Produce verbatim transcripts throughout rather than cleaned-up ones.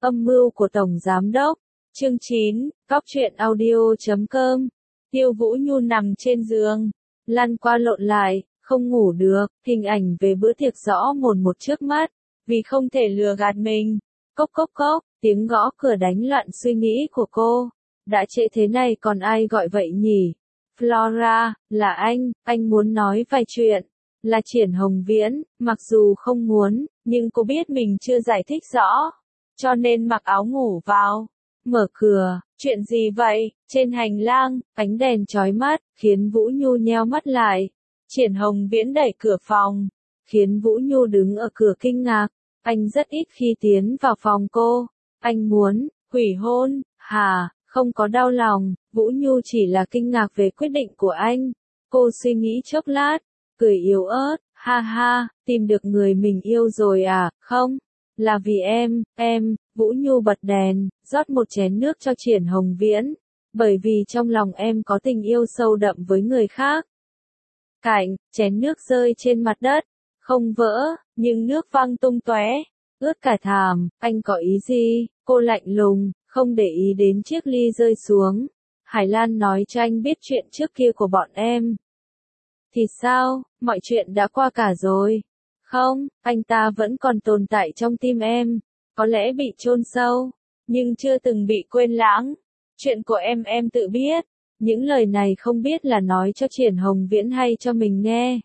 Âm mưu của Tổng Giám Đốc. Chương chín, Cóc truyện audio chấm com. Tiêu Vũ Nhu nằm trên giường, lăn qua lộn lại, không ngủ được, hình ảnh về bữa tiệc rõ mồn một trước mắt, vì không thể lừa gạt mình. Cốc cốc cốc, tiếng gõ cửa đánh loạn suy nghĩ của cô. Đã trễ thế này còn ai gọi vậy nhỉ? Flora, là anh, anh muốn nói vài chuyện. Là Triển Hồng Viễn, mặc dù không muốn, nhưng cô biết mình chưa giải thích rõ, cho nên mặc áo ngủ vào. Mở cửa, chuyện gì vậy? Trên hành lang, ánh đèn chói mắt, khiến Vũ Nhu nheo mắt lại. Triển Hồng Viễn đẩy cửa phòng, khiến Vũ Nhu đứng ở cửa kinh ngạc. Anh rất ít khi tiến vào phòng cô. Anh muốn hủy hôn, hả? Không có đau lòng, Vũ Nhu chỉ là kinh ngạc về quyết định của anh. Cô suy nghĩ chốc lát, cười yếu ớt, ha ha, tìm được người mình yêu rồi à? Không, là vì em, em. Vũ Nhu bật đèn, rót một chén nước cho Triển Hồng Viễn, bởi vì trong lòng em có tình yêu sâu đậm với người khác. Cạnh, chén nước rơi trên mặt đất, không vỡ, nhưng nước văng tung tóe, ướt cả thảm. Anh có ý gì? Cô lạnh lùng, không để ý đến chiếc ly rơi xuống. Hải Lan nói cho anh biết chuyện trước kia của bọn em. Thì sao, mọi chuyện đã qua cả rồi. Không, anh ta vẫn còn tồn tại trong tim em. Có lẽ bị chôn sâu, nhưng chưa từng bị quên lãng. Chuyện của em em tự biết. Những lời này không biết là nói cho Triển Hồng Viễn hay cho mình nghe.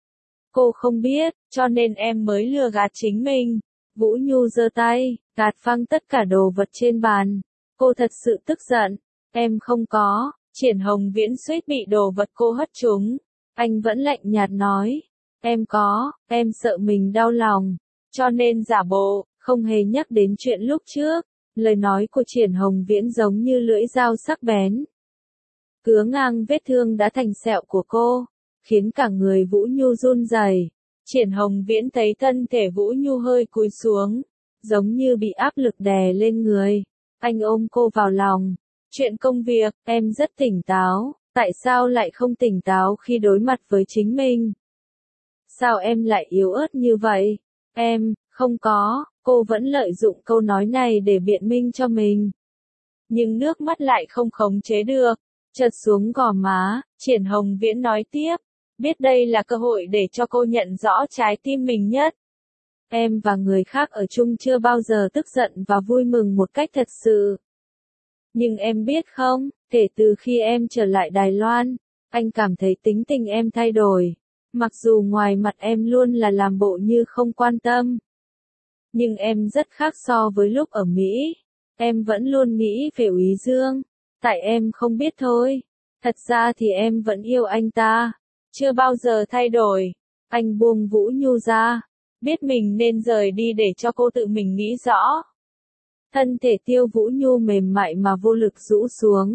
Cô không biết, cho nên em mới lừa gạt chính mình. Vũ Nhu giơ tay, gạt phăng tất cả đồ vật trên bàn. Cô thật sự tức giận. Em không có. Triển Hồng Viễn suýt bị đồ vật cô hất trúng. Anh vẫn lạnh nhạt nói. Em có, em sợ mình đau lòng, cho nên giả bộ, không hề nhắc đến chuyện lúc trước. Lời nói của Triển Hồng Viễn giống như lưỡi dao sắc bén, cứa ngang vết thương đã thành sẹo của cô, khiến cả người Vũ Nhu run rẩy. Triển Hồng Viễn thấy thân thể Vũ Nhu hơi cúi xuống, giống như bị áp lực đè lên người. Anh ôm cô vào lòng. Chuyện công việc, em rất tỉnh táo, tại sao lại không tỉnh táo khi đối mặt với chính mình? Sao em lại yếu ớt như vậy? Em, không có, cô vẫn lợi dụng câu nói này để biện minh cho mình. Nhưng nước mắt lại không khống chế được, chợt xuống gò má. Triển Hồng Viễn nói tiếp, biết đây là cơ hội để cho cô nhận rõ trái tim mình nhất. Em và người khác ở chung chưa bao giờ tức giận và vui mừng một cách thật sự. Nhưng em biết không, kể từ khi em trở lại Đài Loan, anh cảm thấy tính tình em thay đổi. Mặc dù ngoài mặt em luôn là làm bộ như không quan tâm, nhưng em rất khác so với lúc ở Mỹ. Em vẫn luôn nghĩ về Úy Dương, tại em không biết thôi. Thật ra thì em vẫn yêu anh ta, chưa bao giờ thay đổi. Anh buông Vũ Nhu ra, biết mình nên rời đi để cho cô tự mình nghĩ rõ. Thân thể Tiêu Vũ Nhu mềm mại mà vô lực rũ xuống,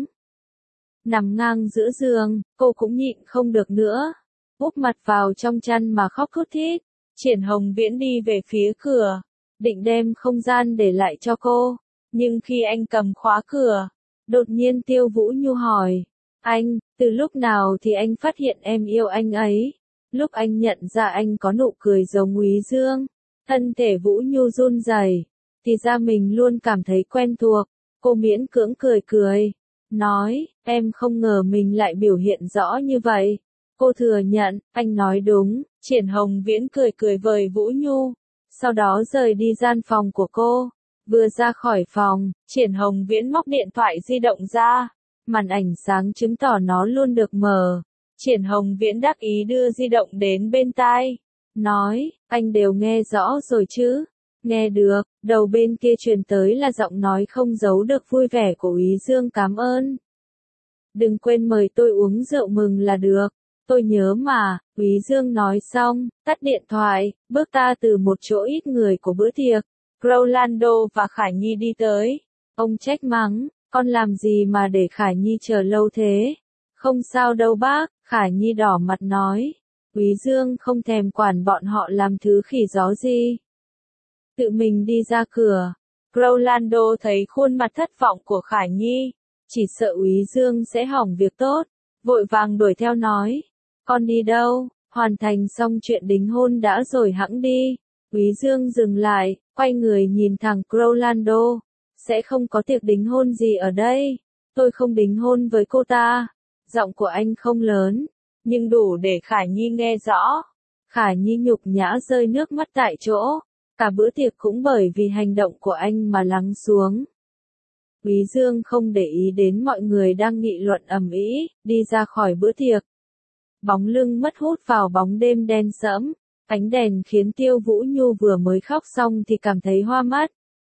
nằm ngang giữa giường. Cô cũng nhịn không được nữa, úp mặt vào trong chăn mà khóc thút thít. Triển Hồng Viễn đi về phía cửa, định đem không gian để lại cho cô, nhưng khi anh cầm khóa cửa, đột nhiên Tiêu Vũ Nhu hỏi, anh, từ lúc nào thì anh phát hiện em yêu anh ấy? Lúc anh nhận ra anh có nụ cười giống Úy Dương, thân thể Vũ Nhu run rẩy, thì ra mình luôn cảm thấy quen thuộc. Cô miễn cưỡng cười cười, nói, em không ngờ mình lại biểu hiện rõ như vậy. Cô thừa nhận, anh nói đúng. Triển Hồng Viễn cười cười với Vũ Nhu, sau đó rời đi gian phòng của cô. Vừa ra khỏi phòng, Triển Hồng Viễn móc điện thoại di động ra, màn ảnh sáng chứng tỏ nó luôn được mở. Triển Hồng Viễn đắc ý đưa di động đến bên tai, nói, anh đều nghe rõ rồi chứ? Nghe được. Đầu bên kia truyền tới là giọng nói không giấu được vui vẻ của Úy Dương. Cảm ơn. Đừng quên mời tôi uống rượu mừng là được. Tôi nhớ mà. Úy Dương nói xong, tắt điện thoại, bước ra từ một chỗ ít người của bữa tiệc. Rolando và Khải Nhi đi tới. Ông trách mắng, con làm gì mà để Khải Nhi chờ lâu thế? Không sao đâu bác. Khải Nhi đỏ mặt nói. Úy Dương không thèm quản bọn họ làm thứ khỉ gió gì, tự mình đi ra cửa. Rolando thấy khuôn mặt thất vọng của Khải Nhi, chỉ sợ Úy Dương sẽ hỏng việc tốt, vội vàng đuổi theo nói, con đi đâu? Hoàn thành xong chuyện đính hôn đã rồi hẵng đi. Úy Dương dừng lại, quay người nhìn thẳng Rolando, sẽ không có tiệc đính hôn gì ở đây. Tôi không đính hôn với cô ta. Giọng của anh không lớn, nhưng đủ để Khả Nhi nghe rõ. Khả Nhi nhục nhã rơi nước mắt tại chỗ. Cả bữa tiệc cũng bởi vì hành động của anh mà lắng xuống. Quý Dương không để ý đến mọi người đang nghị luận ầm ĩ, đi ra khỏi bữa tiệc. Bóng lưng mất hút vào bóng đêm đen sẫm, ánh đèn khiến Tiêu Vũ Nhu vừa mới khóc xong thì cảm thấy hoa mắt.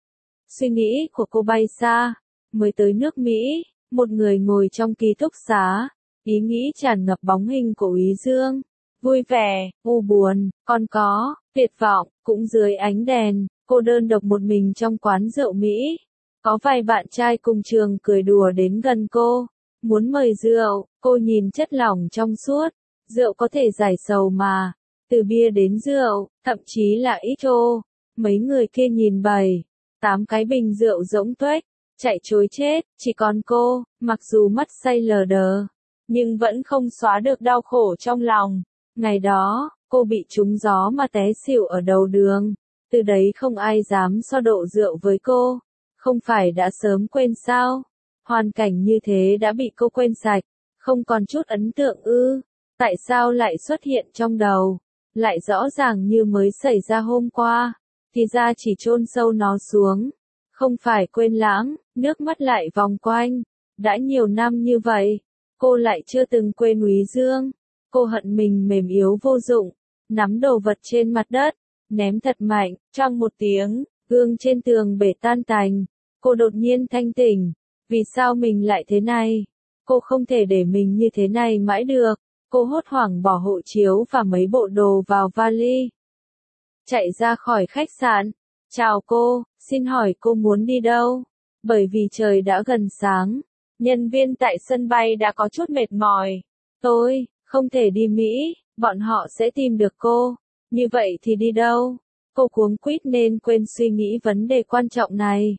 Suy nghĩ của cô bay xa, mới tới nước Mỹ, một người ngồi trong ký túc xá, ý nghĩ tràn ngập bóng hình của Quý Dương. Vui vẻ, u buồn, còn có, tuyệt vọng, cũng dưới ánh đèn, cô đơn độc một mình trong quán rượu Mỹ. Có vài bạn trai cùng trường cười đùa đến gần cô, muốn mời rượu, cô nhìn chất lỏng trong suốt, rượu có thể giải sầu mà, từ bia đến rượu, thậm chí là ít ô. Mấy người kia nhìn bảy, tám cái bình rượu rỗng tuếch, chạy trối chết, chỉ còn cô, mặc dù mắt say lờ đờ, nhưng vẫn không xóa được đau khổ trong lòng. Ngày đó, cô bị trúng gió mà té xỉu ở đầu đường, từ đấy không ai dám so độ rượu với cô. Không phải đã sớm quên sao? Hoàn cảnh như thế đã bị cô quên sạch, không còn chút ấn tượng ư? Tại sao lại xuất hiện trong đầu? Lại rõ ràng như mới xảy ra hôm qua, thì ra chỉ chôn sâu nó xuống. Không phải quên lãng, nước mắt lại vòng quanh. Đã nhiều năm như vậy, cô lại chưa từng quên Quý Dương. Cô hận mình mềm yếu vô dụng, nắm đồ vật trên mặt đất, ném thật mạnh, trong một tiếng. Gương trên tường bể tan tành, cô đột nhiên thanh tỉnh, vì sao mình lại thế này? Cô không thể để mình như thế này mãi được, cô hốt hoảng bỏ hộ chiếu và mấy bộ đồ vào vali. Chạy ra khỏi khách sạn, chào cô, xin hỏi cô muốn đi đâu? Bởi vì trời đã gần sáng, nhân viên tại sân bay đã có chút mệt mỏi. Tôi, không thể đi Mỹ, bọn họ sẽ tìm được cô, như vậy thì đi đâu? Cô cuống quýt nên quên suy nghĩ vấn đề quan trọng này.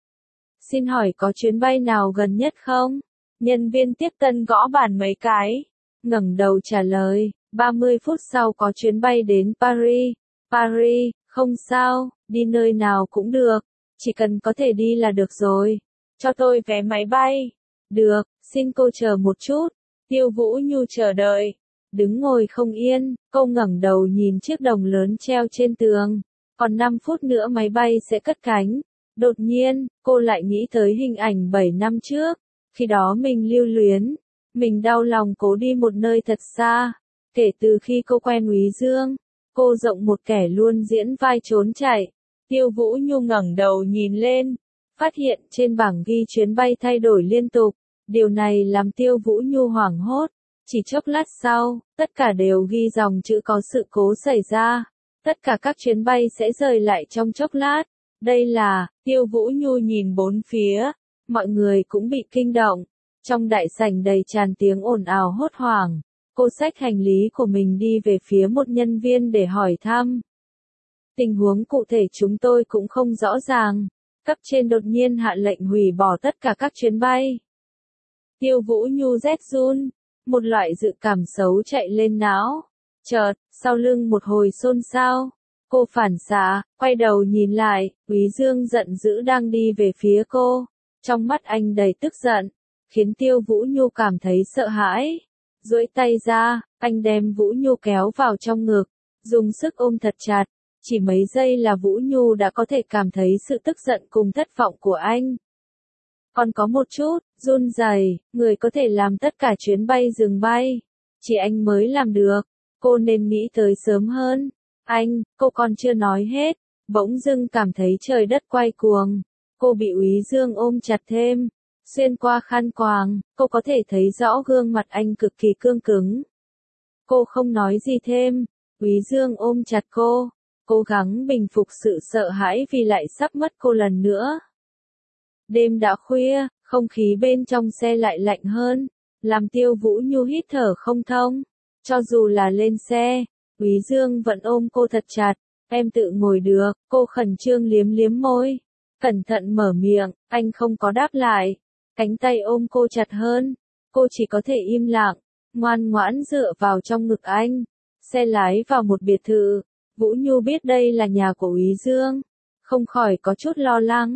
Xin hỏi có chuyến bay nào gần nhất không? Nhân viên tiếp tân gõ bàn mấy cái, ngẩng đầu trả lời, ba mươi phút sau có chuyến bay đến Paris. Paris, không sao, đi nơi nào cũng được, chỉ cần có thể đi là được rồi. Cho tôi vé máy bay. Được, xin cô chờ một chút. Tiêu Vũ Nhu chờ đợi. Đứng ngồi không yên, cô ngẩng đầu nhìn chiếc đồng lớn treo trên tường. Còn năm phút nữa máy bay sẽ cất cánh. Đột nhiên, cô lại nghĩ tới hình ảnh bảy năm trước. Khi đó mình lưu luyến. Mình đau lòng cố đi một nơi thật xa. Kể từ khi cô quen Quý Dương, cô rộng một kẻ luôn diễn vai trốn chạy. Tiêu Vũ Nhu ngẩng đầu nhìn lên. Phát hiện trên bảng ghi chuyến bay thay đổi liên tục. Điều này làm Tiêu Vũ Nhu hoảng hốt. Chỉ chốc lát sau, tất cả đều ghi dòng chữ có sự cố xảy ra. Tất cả các chuyến bay sẽ rời lại trong chốc lát. Đây là, Tiêu Vũ Nhu nhìn bốn phía. Mọi người cũng bị kinh động. Trong đại sảnh đầy tràn tiếng ồn ào hốt hoảng. Cô xách hành lý của mình đi về phía một nhân viên để hỏi thăm. Tình huống cụ thể chúng tôi cũng không rõ ràng. Cấp trên đột nhiên hạ lệnh hủy bỏ tất cả các chuyến bay. Tiêu Vũ Nhu rét run. Một loại dự cảm xấu chạy lên não. Chợt, sau lưng một hồi xôn xao. Cô phản xạ, quay đầu nhìn lại, Quý Dương giận dữ đang đi về phía cô. Trong mắt anh đầy tức giận, khiến Tiêu Vũ Nhu cảm thấy sợ hãi. Duỗi tay ra, anh đem Vũ Nhu kéo vào trong ngực, dùng sức ôm thật chặt. Chỉ mấy giây là Vũ Nhu đã có thể cảm thấy sự tức giận cùng thất vọng của anh. Còn có một chút, run rẩy, người có thể làm tất cả chuyến bay dừng bay. Chỉ anh mới làm được, cô nên nghĩ tới sớm hơn. Anh, cô còn chưa nói hết, bỗng dưng cảm thấy trời đất quay cuồng. Cô bị Quý Dương ôm chặt thêm, xuyên qua khăn quàng, cô có thể thấy rõ gương mặt anh cực kỳ cương cứng. Cô không nói gì thêm, Quý Dương ôm chặt cô, cố gắng bình phục sự sợ hãi vì lại sắp mất cô lần nữa. Đêm đã khuya, không khí bên trong xe lại lạnh hơn, làm Tiêu Vũ Nhu hít thở không thông. Cho dù là lên xe, Quý Dương vẫn ôm cô thật chặt. Em tự ngồi được, cô khẩn trương liếm liếm môi. Cẩn thận mở miệng, anh không có đáp lại. Cánh tay ôm cô chặt hơn. Cô chỉ có thể im lặng, ngoan ngoãn dựa vào trong ngực anh. Xe lái vào một biệt thự. Vũ Nhu biết đây là nhà của Quý Dương, không khỏi có chút lo lắng.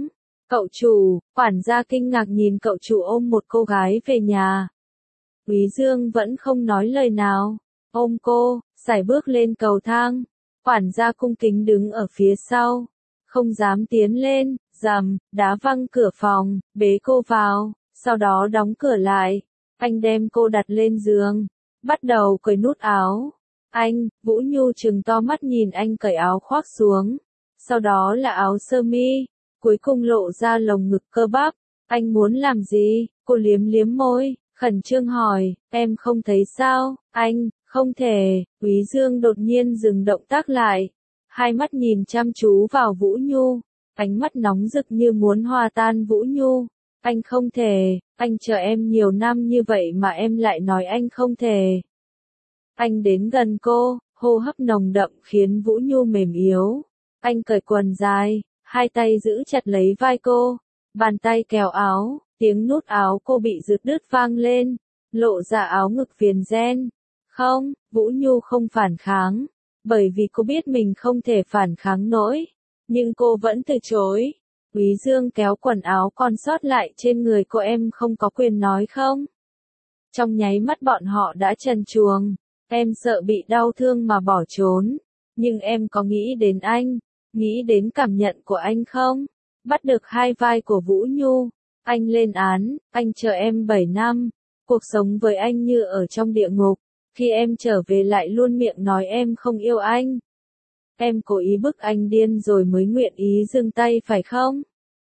Cậu chủ, quản gia kinh ngạc nhìn cậu chủ ôm một cô gái về nhà. Quý Dương vẫn không nói lời nào, ôm cô, sải bước lên cầu thang. Quản gia cung kính đứng ở phía sau, không dám tiến lên, rầm, đá văng cửa phòng, bế cô vào, sau đó đóng cửa lại. Anh đem cô đặt lên giường, bắt đầu cởi nút áo. Anh, Vũ Nhu trừng to mắt nhìn anh cởi áo khoác xuống, sau đó là áo sơ mi, cuối cùng lộ ra lồng ngực cơ bắp. Anh muốn làm gì? Cô liếm liếm môi, khẩn trương hỏi, em không thấy sao? Anh, không thể. Quý Dương đột nhiên dừng động tác lại, hai mắt nhìn chăm chú vào Vũ Nhu, ánh mắt nóng rực như muốn hòa tan Vũ Nhu. Anh không thể, anh chờ em nhiều năm như vậy mà em lại nói anh không thể. Anh đến gần cô, hô hấp nồng đậm khiến Vũ Nhu mềm yếu. Anh cởi quần dài, hai tay giữ chặt lấy vai cô, bàn tay kéo áo, tiếng nút áo cô bị giật đứt vang lên, lộ ra áo ngực viền ren. Không, Vũ Nhu không phản kháng, bởi vì cô biết mình không thể phản kháng nổi, nhưng cô vẫn từ chối. Quý Dương kéo quần áo còn sót lại trên người cô, em không có quyền nói không? Trong nháy mắt bọn họ đã trần truồng, em sợ bị đau thương mà bỏ trốn, nhưng em có nghĩ đến anh, nghĩ đến cảm nhận của anh không? Bắt được hai vai của Vũ Nhu, anh lên án, anh chờ em bảy năm, cuộc sống với anh như ở trong địa ngục, khi em trở về lại luôn miệng nói em không yêu anh. Em cố ý bức anh điên rồi mới nguyện ý dừng tay phải không?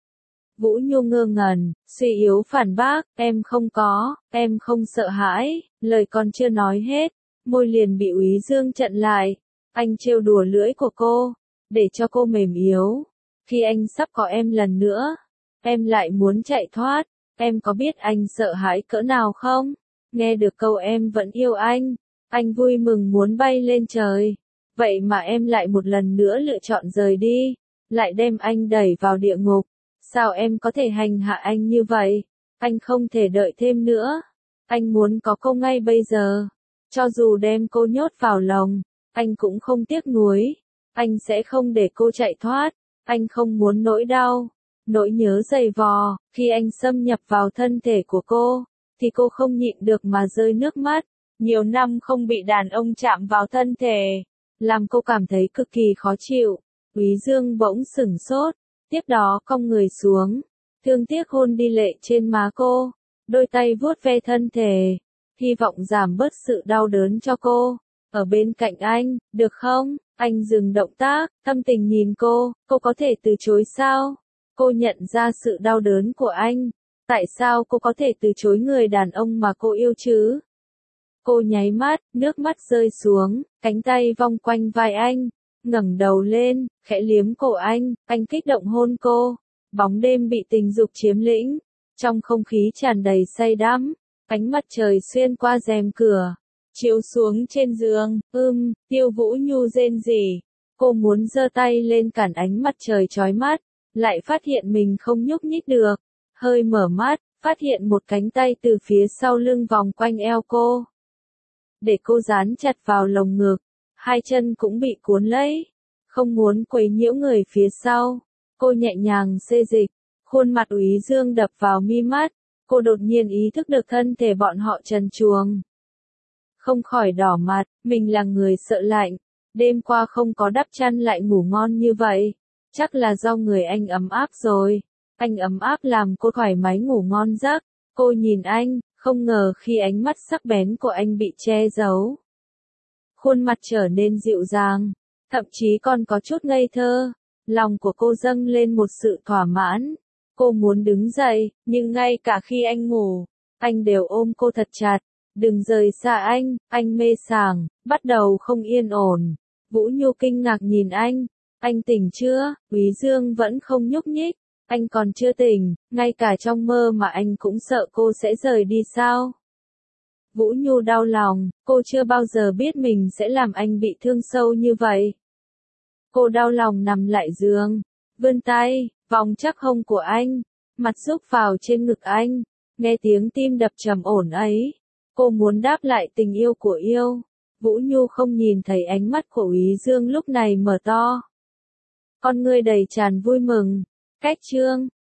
Vũ Nhu ngơ ngẩn, suy yếu phản bác, em không có, em không sợ hãi. Lời còn chưa nói hết, môi liền bị Quý Dương chặn lại. Anh trêu đùa lưỡi của cô, để cho cô mềm yếu. Khi anh sắp có em lần nữa, em lại muốn chạy thoát. Em có biết anh sợ hãi cỡ nào không? Nghe được câu em vẫn yêu anh, anh vui mừng muốn bay lên trời. Vậy mà em lại một lần nữa lựa chọn rời đi, lại đem anh đẩy vào địa ngục. Sao em có thể hành hạ anh như vậy? Anh không thể đợi thêm nữa. Anh muốn có cô ngay bây giờ. Cho dù đem cô nhốt vào lòng, anh cũng không tiếc nuối. Anh sẽ không để cô chạy thoát. Anh không muốn nỗi đau, nỗi nhớ dày vò. Khi anh xâm nhập vào thân thể của cô, thì cô không nhịn được mà rơi nước mắt. Nhiều năm không bị đàn ông chạm vào thân thể, làm cô cảm thấy cực kỳ khó chịu. Quý Dương bỗng sửng sốt, tiếp đó cong người xuống, thương tiếc hôn đi lệ trên má cô, đôi tay vuốt ve thân thể, hy vọng giảm bớt sự đau đớn cho cô. Ở bên cạnh anh, được không? Anh dừng động tác, tâm tình nhìn cô, cô có thể từ chối sao? Cô nhận ra sự đau đớn của anh, tại sao cô có thể từ chối người đàn ông mà cô yêu chứ? Cô nháy mắt, nước mắt rơi xuống, cánh tay vòng quanh vai anh, ngẩng đầu lên, khẽ liếm cổ anh, anh kích động hôn cô. Bóng đêm bị tình dục chiếm lĩnh, trong không khí tràn đầy say đắm, ánh mặt trời xuyên qua rèm cửa, chiếu xuống trên giường. Ưm, Tiêu Vũ Nhu rên rỉ, cô muốn giơ tay lên cản ánh mặt trời chói mắt, lại phát hiện mình không nhúc nhích được, hơi mở mắt, phát hiện một cánh tay từ phía sau lưng vòng quanh eo cô, để cô dán chặt vào lồng ngực, hai chân cũng bị cuốn lấy, không muốn quấy nhiễu người phía sau. Cô nhẹ nhàng xê dịch, khuôn mặt Úy Dương đập vào mi mắt, cô đột nhiên ý thức được thân thể bọn họ trần truồng. Không khỏi đỏ mặt, mình là người sợ lạnh, đêm qua không có đắp chăn lại ngủ ngon như vậy, chắc là do người anh ấm áp rồi. Anh ấm áp làm cô thoải mái ngủ ngon giấc. Cô nhìn anh, không ngờ khi ánh mắt sắc bén của anh bị che giấu, khuôn mặt trở nên dịu dàng, thậm chí còn có chút ngây thơ. Lòng của cô dâng lên một sự thỏa mãn. Cô muốn đứng dậy, nhưng ngay cả khi anh ngủ, anh đều ôm cô thật chặt. Đừng rời xa anh, anh mê sảng, bắt đầu không yên ổn. Vũ Nhu kinh ngạc nhìn anh, anh tỉnh chưa? Quý Dương vẫn không nhúc nhích, anh còn chưa tỉnh, ngay cả trong mơ mà anh cũng sợ cô sẽ rời đi sao? Vũ Nhu đau lòng, cô chưa bao giờ biết mình sẽ làm anh bị thương sâu như vậy. Cô đau lòng nằm lại giường, vươn tay, vòng chắc hông của anh, mặt rúc vào trên ngực anh, nghe tiếng tim đập trầm ổn ấy. Cô muốn đáp lại tình yêu của yêu. Vũ Nhu không nhìn thấy ánh mắt của Úy Dương lúc này mở to, con ngươi đầy tràn vui mừng. Cách chương